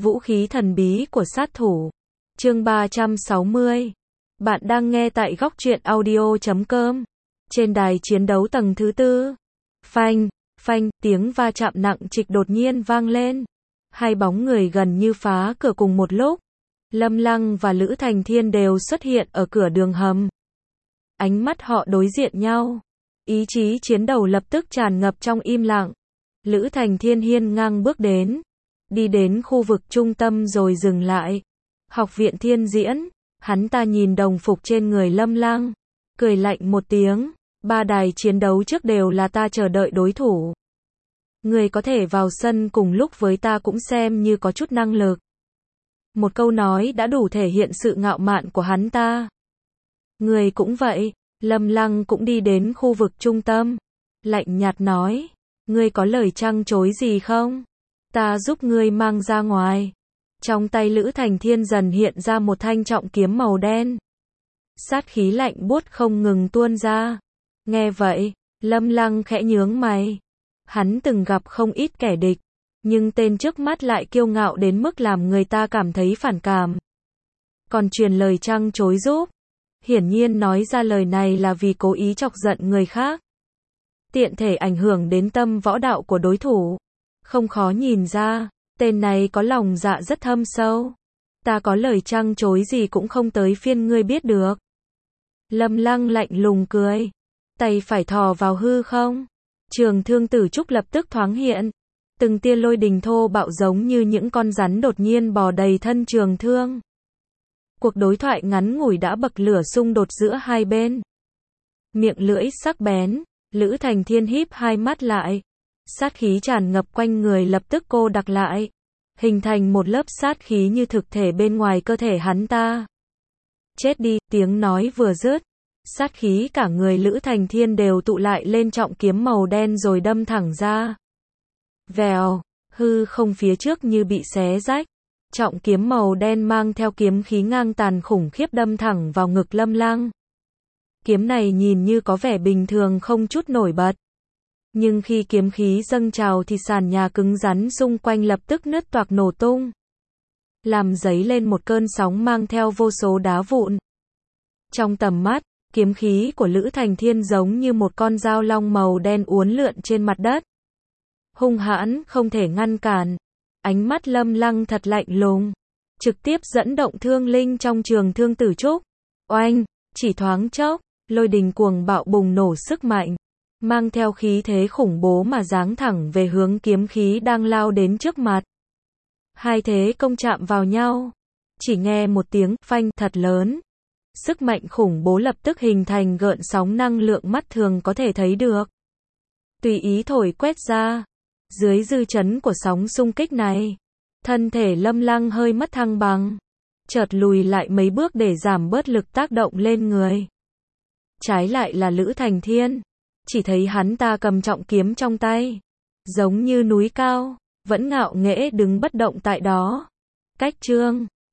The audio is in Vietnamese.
Vũ khí thần bí của sát thủ. Chương 360. Bạn đang nghe tại góc truyện audio.com. Trên đài chiến đấu tầng thứ tư. Phanh, phanh, tiếng va chạm nặng trịch đột nhiên vang lên. Hai bóng người gần như phá cửa cùng một lúc. Lâm Lăng và Lữ Thành Thiên đều xuất hiện ở cửa đường hầm. Ánh mắt họ đối diện nhau. Ý chí chiến đấu lập tức tràn ngập trong im lặng. Lữ Thành Thiên hiên ngang bước đến. Đi đến khu vực trung tâm rồi dừng lại. Học viện Thiên Diễn. Hắn ta nhìn đồng phục trên người Lâm Lăng. Cười lạnh một tiếng. Ba đài chiến đấu trước đều là ta chờ đợi đối thủ. Người có thể vào sân cùng lúc với ta cũng xem như có chút năng lực. Một câu nói đã đủ thể hiện sự ngạo mạn của hắn ta. Người cũng vậy. Lâm Lăng cũng đi đến khu vực trung tâm. Lạnh nhạt nói. Ngươi có lời trăng chối gì không? Ta giúp ngươi mang ra ngoài. Trong tay Lữ Thành Thiên dần hiện ra một thanh trọng kiếm màu đen. Sát khí lạnh buốt không ngừng tuôn ra. Nghe vậy, Lâm Lăng khẽ nhướng mày. Hắn từng gặp không ít kẻ địch, nhưng tên trước mắt lại kiêu ngạo đến mức làm người ta cảm thấy phản cảm. Còn truyền lời trăng chối giúp. Hiển nhiên nói ra lời này là vì cố ý chọc giận người khác. Tiện thể ảnh hưởng đến tâm võ đạo của đối thủ. Không khó nhìn ra, tên này có lòng dạ rất thâm sâu. Ta có lời trăng chối gì cũng không tới phiên ngươi biết được. Lâm Lăng lạnh lùng cười. Tay phải thò vào hư không. Trường thương tử trúc lập tức thoáng hiện. Từng tia lôi đình thô bạo giống như những con rắn đột nhiên bò đầy thân trường thương. Cuộc đối thoại ngắn ngủi đã bậc lửa xung đột giữa hai bên. Miệng lưỡi sắc bén. Lữ Thành Thiên híp hai mắt lại. Sát khí tràn ngập quanh người lập tức cô đặc lại. Hình thành một lớp sát khí như thực thể bên ngoài cơ thể hắn ta. Chết đi, tiếng nói vừa dứt. Sát khí cả người Lữ Thành Thiên đều tụ lại lên trọng kiếm màu đen rồi đâm thẳng ra. Vèo, hư không phía trước như bị xé rách. Trọng kiếm màu đen mang theo kiếm khí ngang tàn khủng khiếp đâm thẳng vào ngực Lâm Lăng. Kiếm này nhìn như có vẻ bình thường không chút nổi bật. Nhưng khi kiếm khí dâng trào thì sàn nhà cứng rắn xung quanh lập tức nứt toạc nổ tung. Làm dấy lên một cơn sóng mang theo vô số đá vụn. Trong tầm mắt, kiếm khí của Lữ Thành Thiên giống như một con dao long màu đen uốn lượn trên mặt đất. Hung hãn, không thể ngăn cản. Ánh mắt Lâm Lăng thật lạnh lùng. Trực tiếp dẫn động thương linh trong trường thương tử trúc. Oanh, chỉ thoáng chốc. Lôi đình cuồng bạo bùng nổ sức mạnh, mang theo khí thế khủng bố mà giáng thẳng về hướng kiếm khí đang lao đến trước mặt. Hai thế công chạm vào nhau, chỉ nghe một tiếng phanh thật lớn. Sức mạnh khủng bố lập tức hình thành gợn sóng năng lượng mắt thường có thể thấy được. Tùy ý thổi quét ra, dưới dư chấn của sóng xung kích này, thân thể Lâm Lăng hơi mất thăng bằng, chợt lùi lại mấy bước để giảm bớt lực tác động lên người. Trái lại là Lữ Thành Thiên, chỉ thấy hắn ta cầm trọng kiếm trong tay, giống như núi cao, vẫn ngạo nghễ đứng bất động tại đó. Cách chương